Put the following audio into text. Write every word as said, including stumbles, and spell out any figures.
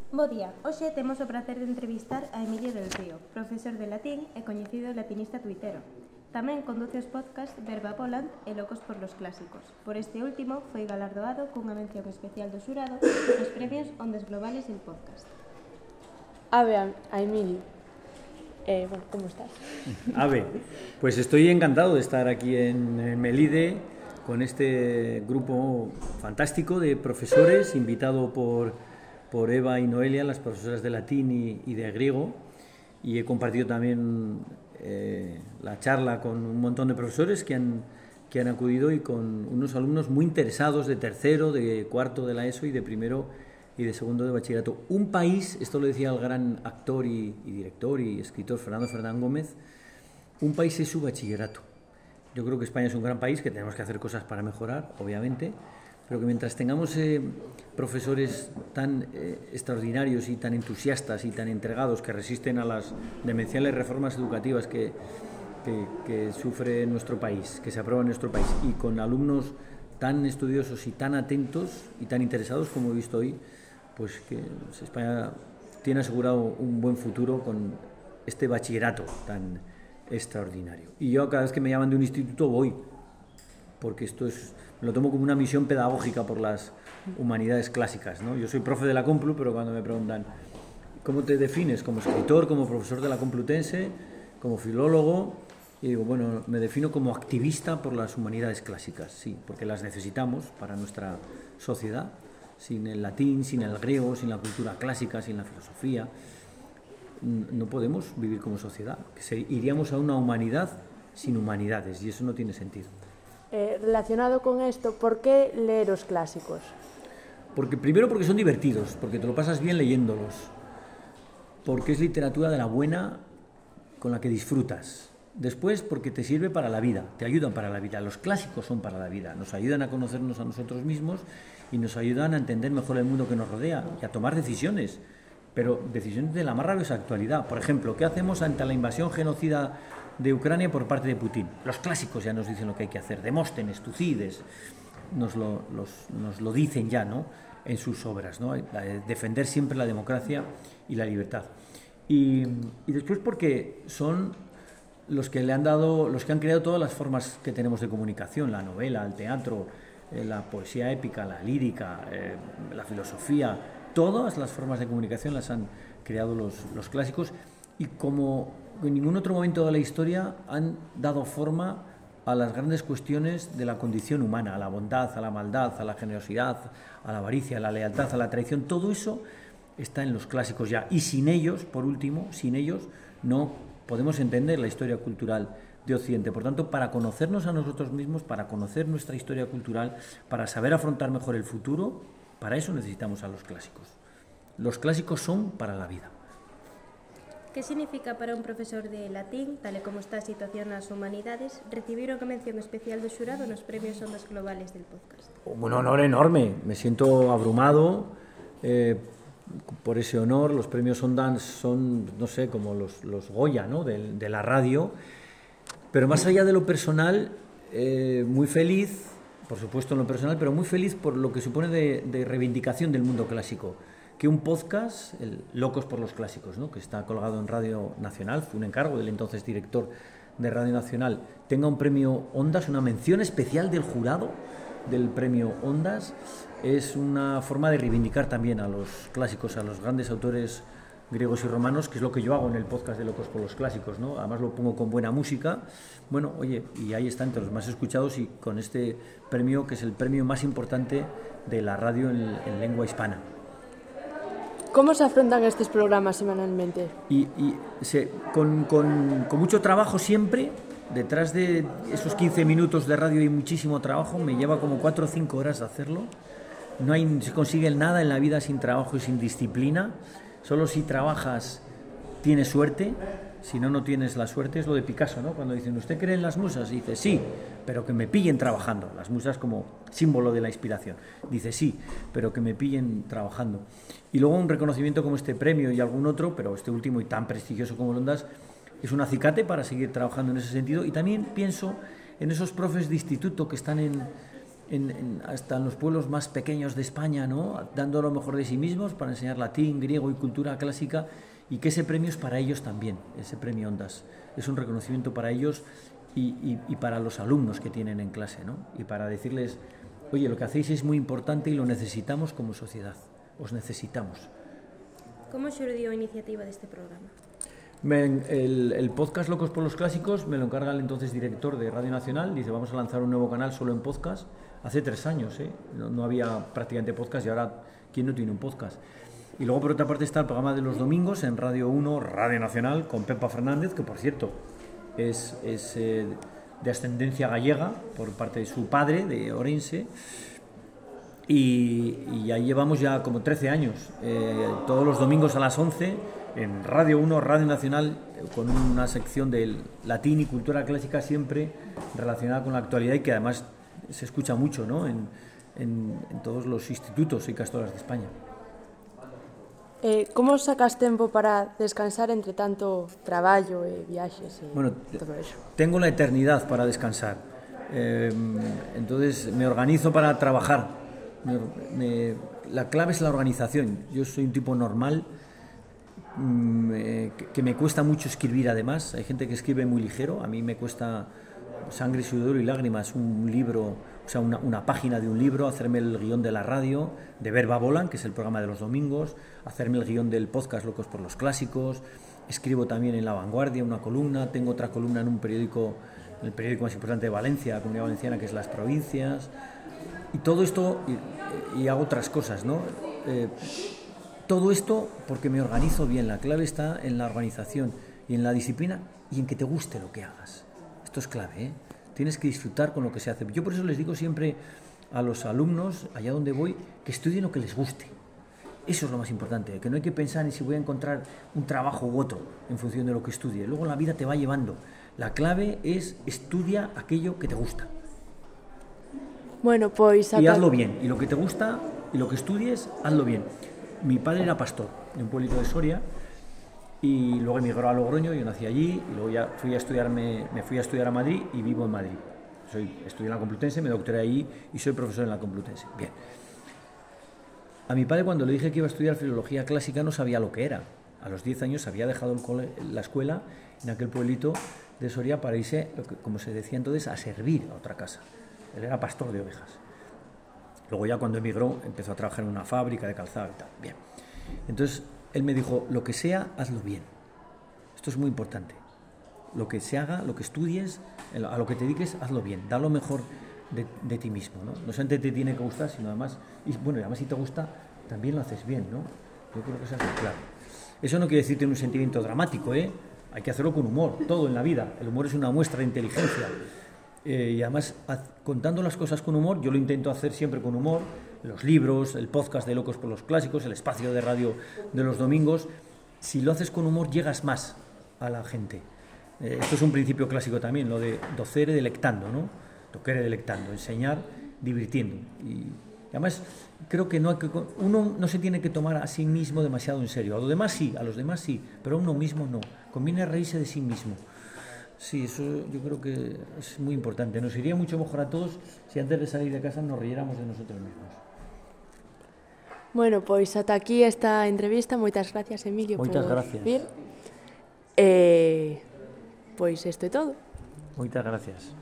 Bo día, hoxe temos o prazer de entrevistar a Emilio del Río, profesor de latín e coñecido latinista tuitero. Tamén conduce os podcast Verba Volant e Locos por los Clásicos. Por este último foi galardoado cunha mención especial do xurado nos premios Ondas Globales del podcast. Ave a, a Emilio. Eh, bueno, ¿cómo estás? Ave, pues estoy encantado de estar aquí en, en Melide con este grupo fantástico de profesores, invitado por, por Eva y Noelia, las profesoras de latín y, y de griego, y he compartido también eh, la charla con un montón de profesores que han, que han acudido y con unos alumnos muy interesados de tercero, de cuarto de la ESO y de primero y de segundo de bachillerato. Un país, esto lo decía el gran actor y, y director y escritor Fernando Fernán Gómez, un país es su bachillerato. Yo creo que España es un gran país, que tenemos que hacer cosas para mejorar, obviamente, pero que mientras tengamos eh, profesores tan eh, extraordinarios y tan entusiastas y tan entregados que resisten a las demenciales reformas educativas que, que, que sufre nuestro país, que se aprueban en nuestro país, y con alumnos tan estudiosos y tan atentos y tan interesados como he visto hoy, pues que España tiene asegurado un buen futuro con este bachillerato tan extraordinario. Y yo cada vez que me llaman de un instituto voy, porque esto es, me lo tomo como una misión pedagógica por las humanidades clásicas, ¿no? Yo soy profe de la Complu, pero cuando me preguntan ¿cómo te defines? Como escritor, como profesor de la Complutense, como filólogo, y digo, bueno, me defino como activista por las humanidades clásicas, sí, porque las necesitamos para nuestra sociedad. Sin el latín, sin el griego, sin la cultura clásica, sin la filosofía, no podemos vivir como sociedad. Iríamos a una humanidad sin humanidades y eso no tiene sentido. Eh, relacionado con esto, ¿por qué leer los clásicos? Porque, primero porque son divertidos, porque te lo pasas bien leyéndolos, porque es literatura de la buena con la que disfrutas. Después, porque te sirve para la vida, te ayudan para la vida. Los clásicos son para la vida, nos ayudan a conocernos a nosotros mismos y nos ayudan a entender mejor el mundo que nos rodea y a tomar decisiones, pero decisiones de la más rabiosa actualidad. Por ejemplo, ¿qué hacemos ante la invasión genocida de Ucrania por parte de Putin? Los clásicos ya nos dicen lo que hay que hacer. Demóstenes, Tucídides, nos lo, los, nos lo dicen ya, ¿no?, en sus obras, ¿no? Defender siempre la democracia y la libertad. Y, y después porque son los que le han dado, los que han creado todas las formas que tenemos de comunicación, la novela, el teatro, eh, la poesía épica, la lírica, eh, la filosofía, todas las formas de comunicación las han creado los, los clásicos, y como en ningún otro momento de la historia han dado forma a las grandes cuestiones de la condición humana, a la bondad, a la maldad, a la generosidad, a la avaricia, a la lealtad, a la traición. Todo eso está en los clásicos ya, y sin ellos, por último, sin ellos no podemos entender la historia cultural de Occidente. Por tanto, para conocernos a nosotros mismos, para conocer nuestra historia cultural, para saber afrontar mejor el futuro, para eso necesitamos a los clásicos. Los clásicos son para la vida. Que significa para un profesor de latín, tal e como está a situación nas humanidades, recibir unha mención especial do xurado nos premios Ondas Globales del podcast? Un honor enorme, me siento abrumado eh, por ese honor. Los premios Ondas son, no sé, como los, los Goya, ¿no?, de, de la radio, pero más allá de lo personal, eh, muy feliz, por supuesto en lo personal, pero muy feliz por lo que supone de, de reivindicación del mundo clásico. Que un podcast, el Locos por los Clásicos, ¿no?, que está colgado en Radio Nacional, fue un encargo del entonces director de Radio Nacional, tenga un premio Ondas, una mención especial del jurado del premio Ondas, es una forma de reivindicar también a los clásicos, a los grandes autores griegos y romanos, que es lo que yo hago en el podcast de Locos por los Clásicos, ¿no? Además lo pongo con buena música. Bueno, oye, y ahí está entre los más escuchados y con este premio, que es el premio más importante de la radio en, en lengua hispana. ¿Cómo se afrontan estos programas semanalmente? Y, y se, con, con, con mucho trabajo siempre. Detrás de esos quince minutos de radio hay muchísimo trabajo, me lleva como cuatro o cinco horas de hacerlo. No hay, se consigue nada en la vida sin trabajo y sin disciplina. Solo si trabajas tienes suerte, si no, no tienes la suerte. Es lo de Picasso, ¿no? Cuando dicen, ¿usted cree en las musas? Dice, sí, pero que me pillen trabajando. Las musas como símbolo de la inspiración. Dice, sí, pero que me pillen trabajando. Y luego un reconocimiento como este premio y algún otro, pero este último y tan prestigioso como el Ondas, es un acicate para seguir trabajando en ese sentido. Y también pienso en esos profes de instituto que están en, en, en, hasta en los pueblos más pequeños de España, ¿no? Dando lo mejor de sí mismos para enseñar latín, griego y cultura clásica, y que ese premio es para ellos también, ese premio Ondas. Es un reconocimiento para ellos y, y, y para los alumnos que tienen en clase, ¿no? Y para decirles, oye, lo que hacéis es muy importante y lo necesitamos como sociedad, os necesitamos. ¿Cómo surgió la iniciativa de este programa? Me, el, el podcast Locos por los Clásicos me lo encarga el entonces director de Radio Nacional. Dice, vamos a lanzar un nuevo canal solo en podcast. Hace tres años, ¿eh? no, no había prácticamente podcast y ahora, ¿quién no tiene un podcast? Y luego, por otra parte, está el programa de los domingos en Radio uno, Radio Nacional, con Pepa Fernández, que por cierto es, es eh, de ascendencia gallega por parte de su padre, de Orense. Y, y ahí llevamos ya como trece años, eh, todos los domingos a las once en Radio uno, Radio Nacional, con una sección del latín y cultura clásica siempre relacionada con la actualidad y que además se escucha mucho, ¿no? en, en, en todos los institutos y castolas de España. Eh, como sacas tempo para descansar entre tanto traballo e viaxes e bueno, todo eso? Tengo la eternidad para descansar, eh, entonces me organizo para trabajar. Me, me, la clave es la organización. Yo soy un tipo normal, mmm, que, que me cuesta mucho escribir además. Hay gente que escribe muy ligero, a mí me cuesta sangre, sudor y lágrimas un libro, o sea, una, una página de un libro, hacerme el guión de la radio, de Verba Volant, que es el programa de los domingos, hacerme el guión del podcast Locos por los Clásicos. Escribo también en La Vanguardia una columna, tengo otra columna en un periódico, el periódico más importante de Valencia, la Comunidad Valenciana, que es Las Provincias. Y todo esto, y, y hago otras cosas, ¿no? Eh, todo esto porque me organizo bien. La clave está en la organización y en la disciplina y en que te guste lo que hagas. Esto es clave, ¿eh? Tienes que disfrutar con lo que se hace. Yo por eso les digo siempre a los alumnos, allá donde voy, que estudien lo que les guste. Eso es lo más importante, que no hay que pensar en si voy a encontrar un trabajo u otro en función de lo que estudie. Luego la vida te va llevando. La clave es estudia aquello que te gusta. Bueno, pois... Y hazlo bien, y lo que te gusta, y lo que estudies, hazlo bien. Mi padre era pastor de un pueblito de Soria, y luego emigró a Logroño, yo nací allí, y luego ya fui a estudiarme, me fui a estudiar a Madrid, y vivo en Madrid. Soy, estudié en la Complutense, me doctoré ahí, y soy profesor en la Complutense. Bien. A mi padre, cuando le dije que iba a estudiar filología clásica, no sabía lo que era. A los diez años había dejado el cole, la escuela en aquel pueblito de Soria para irse, como se decía entonces, a servir a otra casa. Él era pastor de ovejas. Luego ya cuando emigró empezó a trabajar en una fábrica de calzado y tal. Bien. Entonces él me dijo, lo que sea, hazlo bien. Esto es muy importante. Lo que se haga, lo que estudies, a lo que te dediques, hazlo bien. Da lo mejor de, de ti mismo, ¿no? No solamente te tiene que gustar, sino además, y bueno, y además si te gusta, también lo haces bien, ¿no? Yo creo que eso es claro. Eso no quiere decir tener un sentimiento dramático, ¿eh? Hay que hacerlo con humor, todo en la vida. El humor es una muestra de inteligencia. Eh, y además, haz, contando las cosas con humor, yo lo intento hacer siempre con humor, los libros, el podcast de Locos por los Clásicos, el espacio de radio de los domingos. Si lo haces con humor, llegas más a la gente. Eh, esto es un principio clásico también, lo de docere delectando, ¿no? Docere delectando, enseñar divirtiendo. Y, y además, creo que, no hay que uno no se tiene que tomar a sí mismo demasiado en serio. A los demás sí, a los demás sí, pero a uno mismo no. Conviene reírse de sí mismo. Sí, eso yo creo que es muy importante. Nos iría mucho mejor a todos si antes de salir de casa nos riéramos de nosotros mismos. Bueno, pois ata aquí esta entrevista. Moitas gracias, Emilio, Moitas por gracias. vir. Eh, pois isto é todo. Moitas gracias.